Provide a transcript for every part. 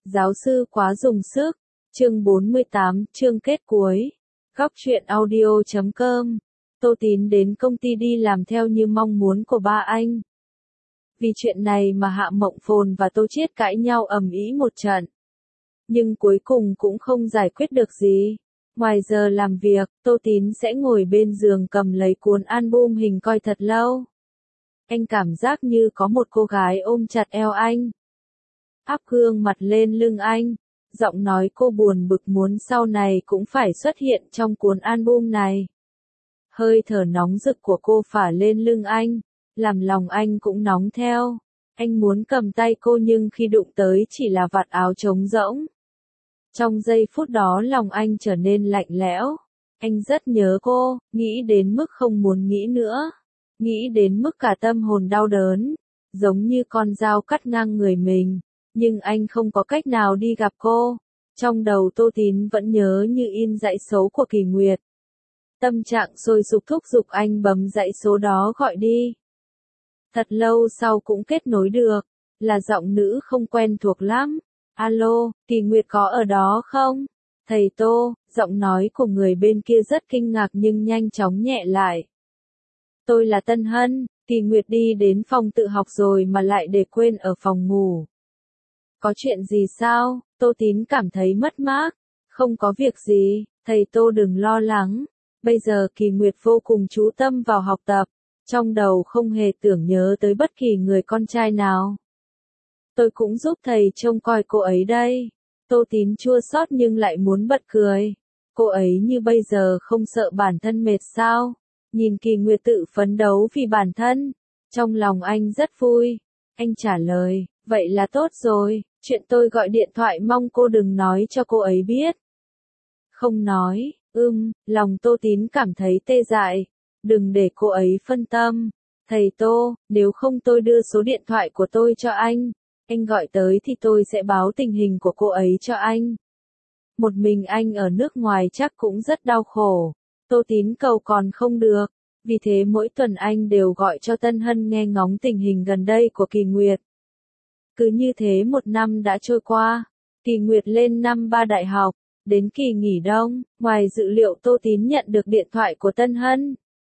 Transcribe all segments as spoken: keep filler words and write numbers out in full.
Giáo sư quá dùng sức. Chương bốn mươi tám, chương kết cuối. Góc truyện audio chấm com. Tô Tín đến công ty đi làm theo như mong muốn của ba anh. Vì chuyện này mà Hạ Mộng Phồn và Tô Chiết cãi nhau ầm ĩ một trận. Nhưng cuối cùng cũng không giải quyết được gì. Ngoài giờ làm việc, Tô Tín sẽ ngồi bên giường cầm lấy cuốn album hình coi thật lâu. Anh cảm giác như có một cô gái ôm chặt eo anh. Áp gương mặt lên lưng anh. Giọng nói cô buồn bực muốn sau này cũng phải xuất hiện trong cuốn album này. Hơi thở nóng rực của cô phả lên lưng anh, làm lòng anh cũng nóng theo. Anh muốn cầm tay cô nhưng khi đụng tới chỉ là vạt áo trống rỗng. Trong giây phút đó lòng anh trở nên lạnh lẽo. Anh rất nhớ cô, nghĩ đến mức không muốn nghĩ nữa. Nghĩ đến mức cả tâm hồn đau đớn, giống như con dao cắt ngang người mình. Nhưng anh không có cách nào đi gặp cô. Trong đầu Tô Tín vẫn nhớ như in dãy số của Kỳ Nguyệt. Tâm trạng sôi sục thúc giục anh bấm dãy số đó gọi đi. Thật lâu sau cũng kết nối được, là giọng nữ không quen thuộc lắm. Alo, Kỳ Nguyệt có ở đó không? Thầy Tô, giọng nói của người bên kia rất kinh ngạc nhưng nhanh chóng nhẹ lại. Tôi là Tân Hân, Kỳ Nguyệt đi đến phòng tự học rồi mà lại để quên ở phòng ngủ. Có chuyện gì sao? Tô Tín cảm thấy mất mát. Không có việc gì, thầy Tô đừng lo lắng. Bây giờ Kỳ Nguyệt vô cùng chú tâm vào học tập, trong đầu không hề tưởng nhớ tới bất kỳ người con trai nào. Tôi cũng giúp thầy trông coi cô ấy đây. Tô Tín chua xót nhưng lại muốn bật cười. Cô ấy như bây giờ không sợ bản thân mệt sao? Nhìn Kỳ Nguyệt tự phấn đấu vì bản thân, trong lòng anh rất vui. Anh trả lời, vậy là tốt rồi, chuyện tôi gọi điện thoại mong cô đừng nói cho cô ấy biết. Không nói, ưm, lòng Tô Tín cảm thấy tê dại. Đừng để cô ấy phân tâm. Thầy Tô, nếu không tôi đưa số điện thoại của tôi cho anh. Anh gọi tới thì tôi sẽ báo tình hình của cô ấy cho anh. Một mình anh ở nước ngoài chắc cũng rất đau khổ. Tô Tín cầu còn không được. Vì thế mỗi tuần anh đều gọi cho Tân Hân nghe ngóng tình hình gần đây của Kỳ Nguyệt. Cứ như thế một năm đã trôi qua. Kỳ Nguyệt lên năm ba đại học. Đến kỳ nghỉ đông, ngoài dự liệu Tô Tín nhận được điện thoại của Tân Hân.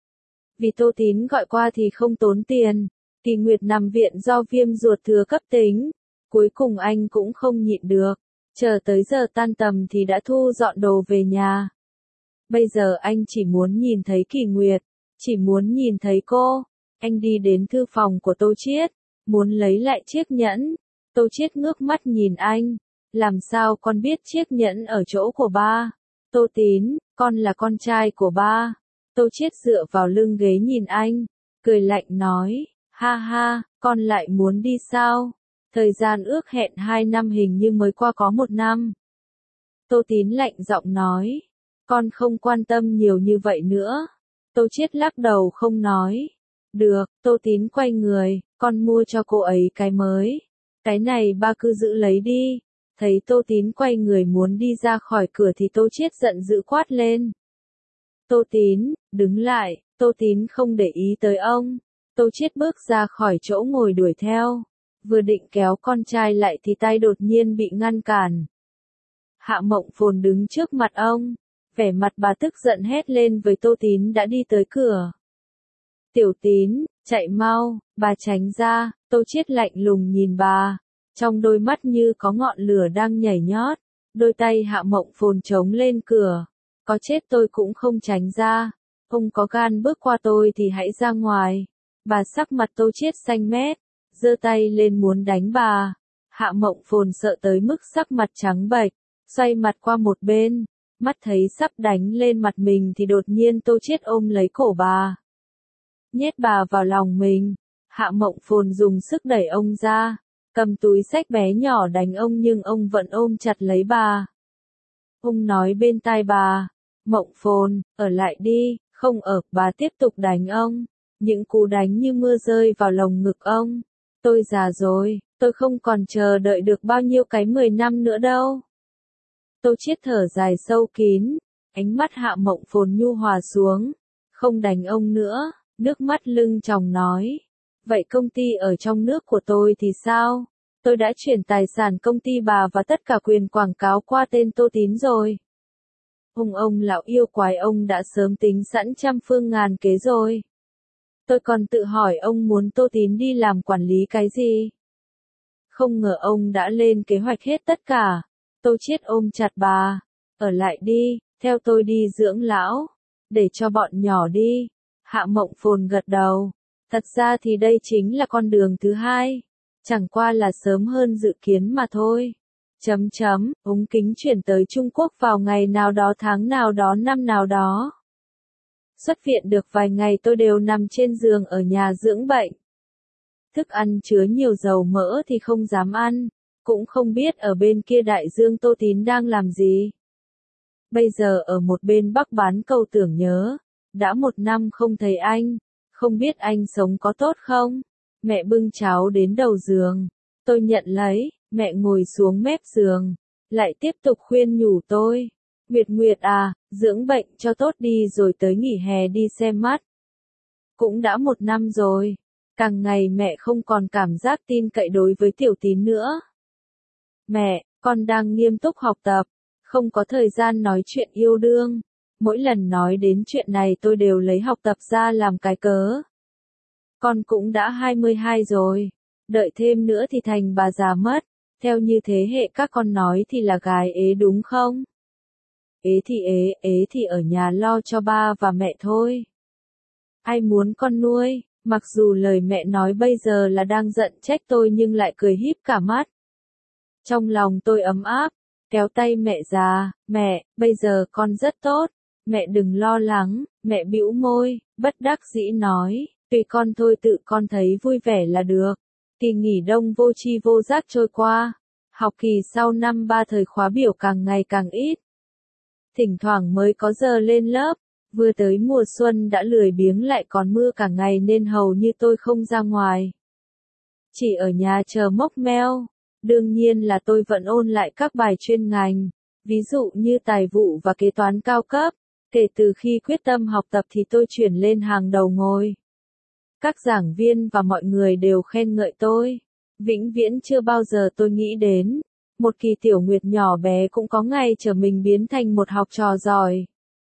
Vì Tô Tín gọi qua thì không tốn tiền. Kỳ Nguyệt nằm viện do viêm ruột thừa cấp tính. Cuối cùng anh cũng không nhịn được. Chờ tới giờ tan tầm thì đã thu dọn đồ về nhà. Bây giờ anh chỉ muốn nhìn thấy Kỳ Nguyệt. Chỉ muốn nhìn thấy cô. Anh đi đến thư phòng của Tô Chiết. Muốn lấy lại chiếc nhẫn. Tô Chiết ngước mắt nhìn anh. Làm sao con biết chiếc nhẫn ở chỗ của ba? Tô Tín, con là con trai của ba. Tô Chiết dựa vào lưng ghế nhìn anh. Cười lạnh nói, ha ha, con lại muốn đi sao? Thời gian ước hẹn hai năm hình như mới qua có một năm. Tô Tín lạnh giọng nói, con không quan tâm nhiều như vậy nữa. Tô Chiết lắc đầu không nói. Được, Tô Tín quay người, con mua cho cô ấy cái mới. Cái này ba cứ giữ lấy đi. Thấy Tô Tín quay người muốn đi ra khỏi cửa thì Tô Chiết giận dữ quát lên. Tô Tín, đứng lại, Tô Tín không để ý tới ông. Tô Chiết bước ra khỏi chỗ ngồi đuổi theo. Vừa định kéo con trai lại thì tay đột nhiên bị ngăn cản. Hạ Mộng Phồn đứng trước mặt ông. Vẻ mặt bà tức giận hét lên với Tô Tín đã đi tới cửa. Tiểu Tín, chạy mau, bà tránh ra. Tô Chiết lạnh lùng nhìn bà. Trong đôi mắt như có ngọn lửa đang nhảy nhót. Đôi tay Hạ Mộng Phồn chống lên cửa. Có chết tôi cũng không tránh ra. Ông có gan bước qua tôi thì hãy ra ngoài. Bà sắc mặt Tô Chiết xanh mét. Giơ tay lên muốn đánh bà. Hạ Mộng Phồn sợ tới mức sắc mặt trắng bệch. Xoay mặt qua một bên. Mắt thấy sắp đánh lên mặt mình thì đột nhiên Tô Chiết ôm lấy cổ bà. Nhét bà vào lòng mình. Hạ Mộng Phồn dùng sức đẩy ông ra. Cầm túi xách bé nhỏ đánh ông nhưng ông vẫn ôm chặt lấy bà. Ông nói bên tai bà, Mộng Phồn, ở lại đi, không ở, bà tiếp tục đánh ông. Những cú đánh như mưa rơi vào lồng ngực ông. Tôi già rồi, tôi không còn chờ đợi được bao nhiêu cái mười năm nữa đâu. Tô Chiết thở dài sâu kín, ánh mắt Hạ Mộng Phồn nhu hòa xuống. Không đánh ông nữa, nước mắt lưng tròng nói. Vậy công ty ở trong nước của tôi thì sao? Tôi đã chuyển tài sản công ty bà và tất cả quyền quảng cáo qua tên Tô Tín rồi. Ông ông lão yêu quái ông đã sớm tính sẵn trăm phương ngàn kế rồi. Tôi còn tự hỏi ông muốn Tô Tín đi làm quản lý cái gì. Không ngờ ông đã lên kế hoạch hết tất cả. Tô Chiết ôm chặt bà. Ở lại đi, theo tôi đi dưỡng lão. Để cho bọn nhỏ đi. Hạ Mộng Phồn gật đầu. Thật ra thì đây chính là con đường thứ hai. Chẳng qua là sớm hơn dự kiến mà thôi. Chấm chấm, ống kính chuyển tới Trung Quốc vào ngày nào đó tháng nào đó năm nào đó. Xuất viện được vài ngày tôi đều nằm trên giường ở nhà dưỡng bệnh. Thức ăn chứa nhiều dầu mỡ thì không dám ăn, cũng không biết ở bên kia đại dương Tô Tín đang làm gì. Bây giờ ở một bên Bắc bán cầu tưởng nhớ, đã một năm không thấy anh, không biết anh sống có tốt không? Mẹ bưng cháo đến đầu giường, tôi nhận lấy, mẹ ngồi xuống mép giường, lại tiếp tục khuyên nhủ tôi. Nguyệt Nguyệt à, dưỡng bệnh cho tốt đi rồi tới nghỉ hè đi xem mắt. Cũng đã một năm rồi, càng ngày mẹ không còn cảm giác tin cậy đối với Tiểu Tín nữa. Mẹ, con đang nghiêm túc học tập, không có thời gian nói chuyện yêu đương. Mỗi lần nói đến chuyện này tôi đều lấy học tập ra làm cái cớ. Con cũng đã hai mươi hai rồi, đợi thêm nữa thì thành bà già mất, theo như thế hệ các con nói thì là gái ế đúng không? Ế thì ế, ế thì ở nhà lo cho ba và mẹ thôi. Ai muốn con nuôi, mặc dù lời mẹ nói bây giờ là đang giận trách tôi nhưng lại cười híp cả mắt. Trong lòng tôi ấm áp, kéo tay mẹ già, mẹ, bây giờ con rất tốt, mẹ đừng lo lắng, mẹ bĩu môi, bất đắc dĩ nói, tùy con thôi tự con thấy vui vẻ là được. Kỳ nghỉ đông vô tri vô giác trôi qua, học kỳ sau năm ba thời khóa biểu càng ngày càng ít. Thỉnh thoảng mới có giờ lên lớp, vừa tới mùa xuân đã lười biếng lại còn mưa cả ngày nên hầu như tôi không ra ngoài. Chỉ ở nhà chờ mốc meo, đương nhiên là tôi vẫn ôn lại các bài chuyên ngành, ví dụ như tài vụ và kế toán cao cấp, kể từ khi quyết tâm học tập thì tôi chuyển lên hàng đầu ngồi. Các giảng viên và mọi người đều khen ngợi tôi, vĩnh viễn chưa bao giờ tôi nghĩ đến. Một Kỳ Tiểu Nguyệt nhỏ bé cũng có ngày trở mình biến thành một học trò giỏi.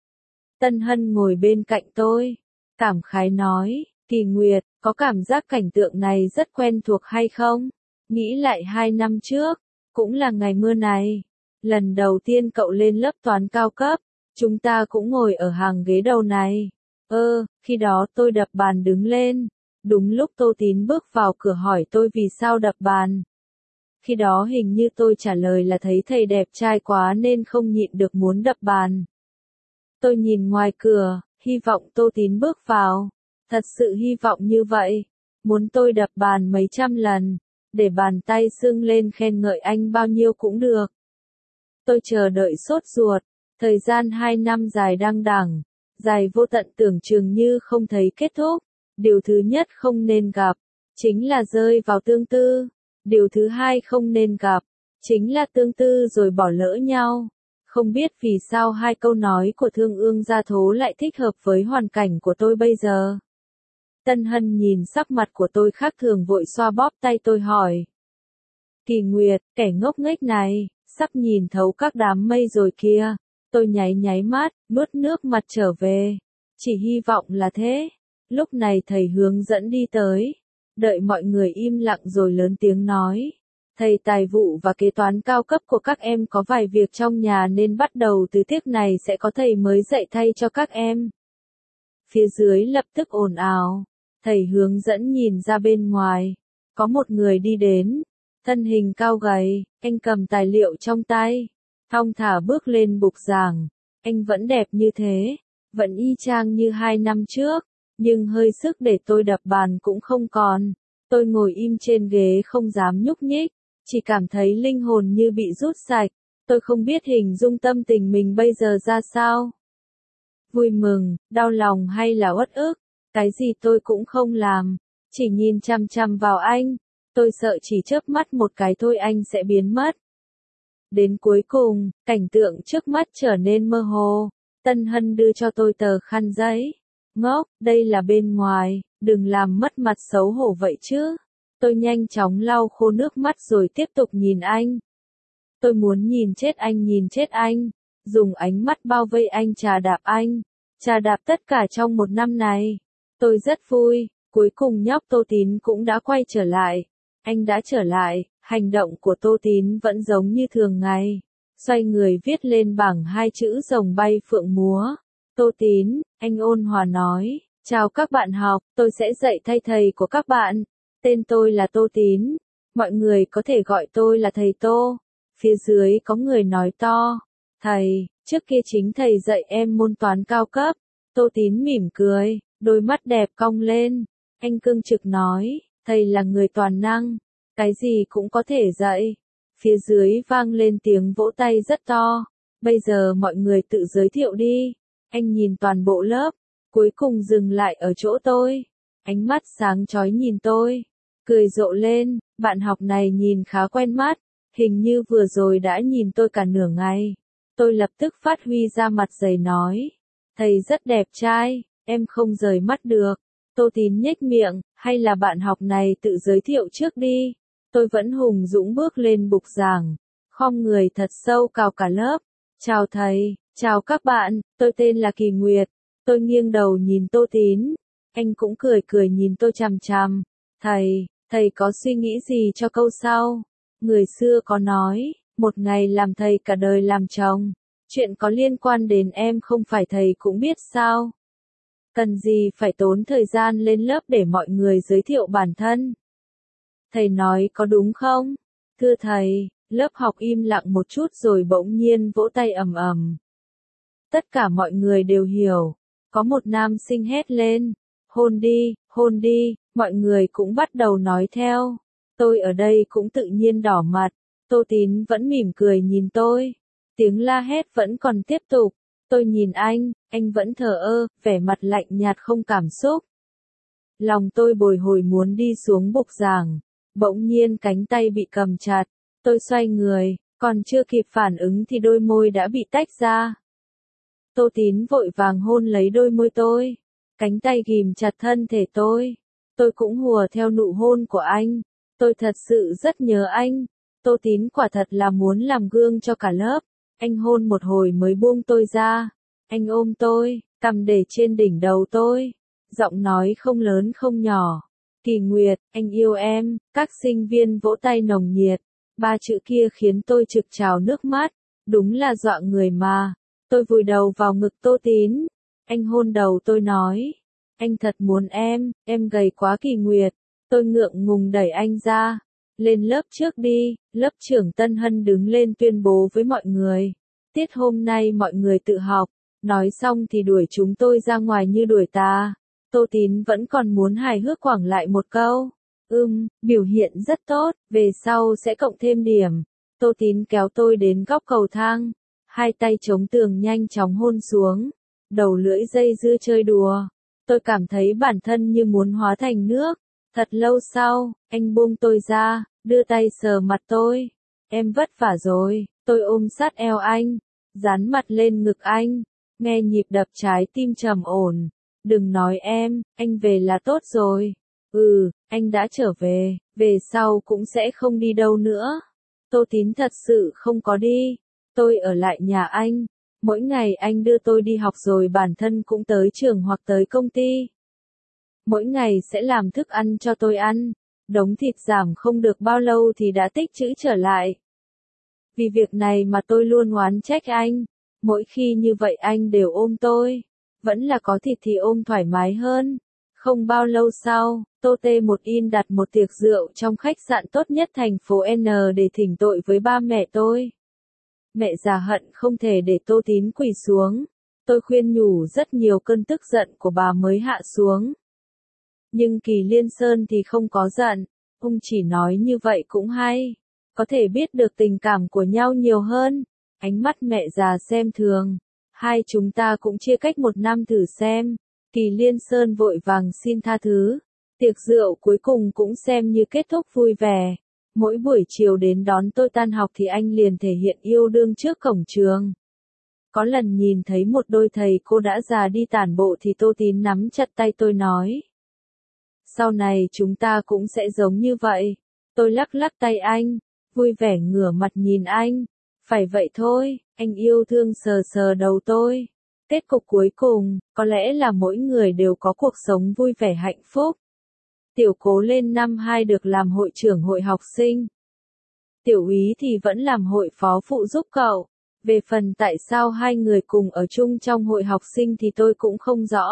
Tân Hân ngồi bên cạnh tôi, cảm khái nói, Kỳ Nguyệt, có cảm giác cảnh tượng này rất quen thuộc hay không? Nghĩ lại hai năm trước, cũng là ngày mưa này. Lần đầu tiên cậu lên lớp toán cao cấp, chúng ta cũng ngồi ở hàng ghế đầu này. Ơ, khi đó tôi đập bàn đứng lên. Đúng lúc Tô Tín bước vào cửa hỏi tôi vì sao đập bàn. Khi đó hình như tôi trả lời là thấy thầy đẹp trai quá nên không nhịn được muốn đập bàn. Tôi nhìn ngoài cửa, hy vọng Tô Tín bước vào. Thật sự hy vọng như vậy. Muốn tôi đập bàn mấy trăm lần, để bàn tay sưng lên khen ngợi anh bao nhiêu cũng được. Tôi chờ đợi sốt ruột, thời gian hai năm dài đăng đẳng, dài vô tận tưởng chừng như không thấy kết thúc. Điều thứ nhất không nên gặp, chính là rơi vào tương tư. Điều thứ hai không nên gặp, chính là tương tư rồi bỏ lỡ nhau. Không biết vì sao hai câu nói của Thương Ương Gia Thố lại thích hợp với hoàn cảnh của tôi bây giờ. Tân Hân nhìn sắc mặt của tôi khác thường vội xoa bóp tay tôi hỏi. Kỳ Nguyệt, kẻ ngốc nghếch này, sắp nhìn thấu các đám mây rồi kia. Tôi nháy nháy mắt, nuốt nước mặt trở về. Chỉ hy vọng là thế. Lúc này thầy hướng dẫn đi tới. Đợi mọi người im lặng rồi lớn tiếng nói. Thầy tài vụ và kế toán cao cấp của các em có vài việc trong nhà nên bắt đầu từ tiết này sẽ có thầy mới dạy thay cho các em. Phía dưới lập tức ồn ào. Thầy hướng dẫn nhìn ra bên ngoài. Có một người đi đến. Thân hình cao gầy, anh cầm tài liệu trong tay. Thong thả bước lên bục giảng. Anh vẫn đẹp như thế. Vẫn y chang như hai năm trước. Nhưng hơi sức để tôi đập bàn cũng không còn. Tôi ngồi im trên ghế không dám nhúc nhích. Chỉ cảm thấy linh hồn như bị rút sạch. Tôi không biết hình dung tâm tình mình bây giờ ra sao. Vui mừng, đau lòng hay là uất ức. Cái gì tôi cũng không làm. Chỉ nhìn chằm chằm vào anh. Tôi sợ chỉ chớp mắt một cái thôi anh sẽ biến mất. Đến cuối cùng, cảnh tượng trước mắt trở nên mơ hồ. Tân Hân đưa cho tôi tờ khăn giấy. Ngốc, đây là bên ngoài, đừng làm mất mặt xấu hổ vậy chứ. Tôi nhanh chóng lau khô nước mắt rồi tiếp tục nhìn anh. Tôi muốn nhìn chết anh nhìn chết anh, dùng ánh mắt bao vây anh trà đạp anh, trà đạp tất cả trong một năm này. Tôi rất vui, cuối cùng nhóc Tô Tín cũng đã quay trở lại. Anh đã trở lại, hành động của Tô Tín vẫn giống như thường ngày. Xoay người viết lên bảng hai chữ rồng bay phượng múa. Tô Tín, anh ôn hòa nói, chào các bạn học, tôi sẽ dạy thay thầy của các bạn. Tên tôi là Tô Tín, mọi người có thể gọi tôi là thầy Tô. Phía dưới có người nói to, thầy, trước kia chính thầy dạy em môn toán cao cấp. Tô Tín mỉm cười, đôi mắt đẹp cong lên. Anh cương trực nói, thầy là người toàn năng, cái gì cũng có thể dạy. Phía dưới vang lên tiếng vỗ tay rất to. Bây giờ mọi người tự giới thiệu đi. Anh nhìn toàn bộ lớp, cuối cùng dừng lại ở chỗ tôi. Ánh mắt sáng chói nhìn tôi, cười rộ lên, bạn học này nhìn khá quen mắt, hình như vừa rồi đã nhìn tôi cả nửa ngày. Tôi lập tức phát huy ra mặt dày nói, thầy rất đẹp trai, em không rời mắt được. Tô Tín nhếch miệng, hay là bạn học này tự giới thiệu trước đi. Tôi vẫn hùng dũng bước lên bục giảng, khom người thật sâu cào cả lớp. Chào thầy, chào các bạn, tôi tên là Kỳ Nguyệt. Tôi nghiêng đầu nhìn Tô Tín, anh cũng cười cười nhìn tôi chằm chằm. Thầy, thầy có suy nghĩ gì cho câu sau? Người xưa có nói, một ngày làm thầy cả đời làm chồng. Chuyện có liên quan đến em không phải thầy cũng biết sao? Cần gì phải tốn thời gian lên lớp để mọi người giới thiệu bản thân? Thầy nói có đúng không? Thưa thầy, lớp học im lặng một chút rồi bỗng nhiên vỗ tay ầm ầm. Tất cả mọi người đều hiểu. Có một nam sinh hét lên, hôn đi, hôn đi, mọi người cũng bắt đầu nói theo. Tôi ở đây cũng tự nhiên đỏ mặt. Tô Tín vẫn mỉm cười nhìn tôi. Tiếng la hét vẫn còn tiếp tục. Tôi nhìn anh, anh vẫn thờ ơ, vẻ mặt lạnh nhạt không cảm xúc. Lòng tôi bồi hồi muốn đi xuống bục giảng. Bỗng nhiên cánh tay bị cầm chặt. Tôi xoay người, còn chưa kịp phản ứng thì đôi môi đã bị tách ra. Tô Tín vội vàng hôn lấy đôi môi tôi. Cánh tay ghìm chặt thân thể tôi. Tôi cũng hùa theo nụ hôn của anh. Tôi thật sự rất nhớ anh. Tô Tín quả thật là muốn làm gương cho cả lớp. Anh hôn một hồi mới buông tôi ra. Anh ôm tôi, cằm để trên đỉnh đầu tôi. Giọng nói không lớn không nhỏ. Kỳ Nguyệt, anh yêu em. Các sinh viên vỗ tay nồng nhiệt. Ba chữ kia khiến tôi trực trào nước mắt. Đúng là dọa người mà. Tôi vùi đầu vào ngực Tô Tín. Anh hôn đầu tôi nói. Anh thật muốn em, em gầy quá Kỳ Nguyệt. Tôi ngượng ngùng đẩy anh ra. Lên lớp trước đi, lớp trưởng Tân Hân đứng lên tuyên bố với mọi người. Tiết hôm nay mọi người tự học. Nói xong thì đuổi chúng tôi ra ngoài như đuổi tà. Tô Tín vẫn còn muốn hài hước quẳng lại một câu. Ừm, biểu hiện rất tốt, về sau sẽ cộng thêm điểm. Tô Tín kéo tôi đến góc cầu thang. Hai tay chống tường nhanh chóng hôn xuống. Đầu lưỡi dây dưa chơi đùa. Tôi cảm thấy bản thân như muốn hóa thành nước. Thật lâu sau, anh buông tôi ra, đưa tay sờ mặt tôi. Em vất vả rồi, tôi ôm sát eo anh, dán mặt lên ngực anh, nghe nhịp đập trái tim trầm ổn. Đừng nói em, anh về là tốt rồi. Ừ, anh đã trở về, về sau cũng sẽ không đi đâu nữa. Tô Tín thật sự không có đi. Tôi ở lại nhà anh. Mỗi ngày anh đưa tôi đi học rồi bản thân cũng tới trường hoặc tới công ty. Mỗi ngày sẽ làm thức ăn cho tôi ăn. Đống thịt giảm không được bao lâu thì đã tích trữ trở lại. Vì việc này mà tôi luôn oán trách anh. Mỗi khi như vậy anh đều ôm tôi. Vẫn là có thịt thì ôm thoải mái hơn. Không bao lâu sau, Tô T một in đặt một tiệc rượu trong khách sạn tốt nhất thành phố N để thỉnh tội với ba mẹ tôi. Mẹ già hận không thể để Tô Tín quỳ xuống. Tôi khuyên nhủ rất nhiều cơn tức giận của bà mới hạ xuống. Nhưng Kỳ Liên Sơn thì không có giận. Ông chỉ nói như vậy cũng hay. Có thể biết được tình cảm của nhau nhiều hơn. Ánh mắt mẹ già xem thường. Hai chúng ta cũng chia cách một năm thử xem. Kỳ Liên Sơn vội vàng xin tha thứ. Tiệc rượu cuối cùng cũng xem như kết thúc vui vẻ. Mỗi buổi chiều đến đón tôi tan học thì anh liền thể hiện yêu đương trước cổng trường. Có lần nhìn thấy một đôi thầy cô đã già đi tản bộ thì Tô Tín nắm chặt tay tôi nói. Sau này chúng ta cũng sẽ giống như vậy. Tôi lắc lắc tay anh, vui vẻ ngửa mặt nhìn anh. Phải vậy thôi, anh yêu thương sờ sờ đầu tôi. Kết cục cuối cùng, có lẽ là mỗi người đều có cuộc sống vui vẻ hạnh phúc. Tiểu Cố lên năm hai được làm hội trưởng hội học sinh. Tiểu Úy thì vẫn làm hội phó phụ giúp cậu. Về phần tại sao hai người cùng ở chung trong hội học sinh thì tôi cũng không rõ.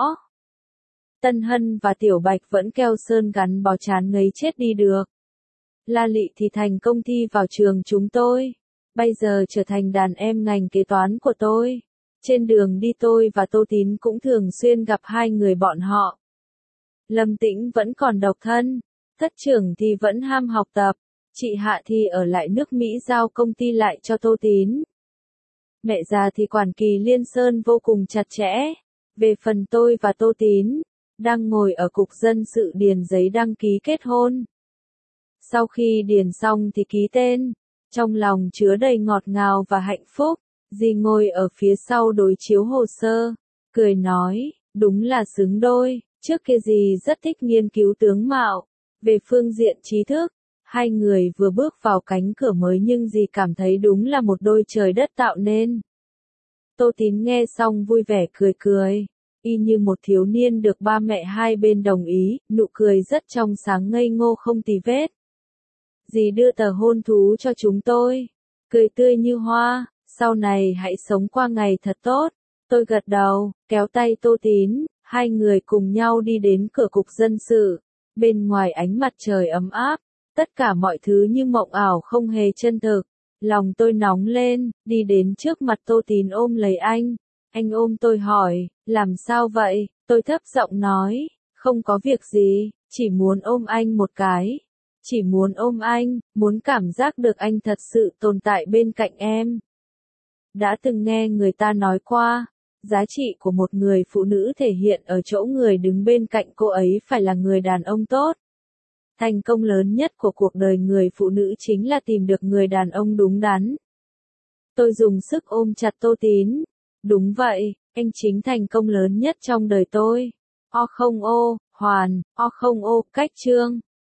Tân Hân và Tiểu Bạch vẫn keo sơn gắn bó chán ngấy chết đi được. La Lị thì thành công thi vào trường chúng tôi. Bây giờ trở thành đàn em ngành kế toán của tôi. Trên đường đi tôi và Tô Tín cũng thường xuyên gặp hai người bọn họ. Lâm Tĩnh vẫn còn độc thân. Thất trưởng thì vẫn ham học tập. Chị Hạ thì ở lại nước Mỹ giao công ty lại cho Tô Tín. Mẹ già thì quản Kỳ Liên Sơn vô cùng chặt chẽ. Về phần tôi và Tô Tín, đang ngồi ở cục dân sự điền giấy đăng ký kết hôn. Sau khi điền xong thì ký tên, trong lòng chứa đầy ngọt ngào và hạnh phúc. Dì ngồi ở phía sau đối chiếu hồ sơ, cười nói, đúng là xứng đôi. Trước kia dì rất thích nghiên cứu tướng mạo. Về phương diện trí thức, hai người vừa bước vào cánh cửa mới nhưng dì cảm thấy đúng là một đôi trời đất tạo nên. Tô Tín nghe xong vui vẻ cười cười, y như một thiếu niên được ba mẹ hai bên đồng ý, nụ cười rất trong sáng ngây ngô không tì vết. Dì đưa tờ hôn thú cho chúng tôi, cười tươi như hoa, sau này hãy sống qua ngày thật tốt. Tôi gật đầu, kéo tay Tô Tín, hai người cùng nhau đi đến cửa cục dân sự. Bên ngoài ánh mặt trời ấm áp, tất cả mọi thứ như mộng ảo không hề chân thực. Lòng tôi nóng lên, đi đến trước mặt Tô Tín ôm lấy anh. Anh ôm tôi hỏi, làm sao vậy? Tôi thấp giọng nói, không có việc gì, chỉ muốn ôm anh một cái. Chỉ muốn ôm anh, muốn cảm giác được anh thật sự tồn tại bên cạnh em. Đã từng nghe người ta nói qua, giá trị của một người phụ nữ thể hiện ở chỗ người đứng bên cạnh cô ấy phải là người đàn ông tốt. Thành công lớn nhất của cuộc đời người phụ nữ chính là tìm được người đàn ông đúng đắn. Tôi dùng sức ôm chặt Tô Tín. Đúng vậy, anh chính thành công lớn nhất trong đời tôi. O không ô, hoàn, o không ô, cách chương.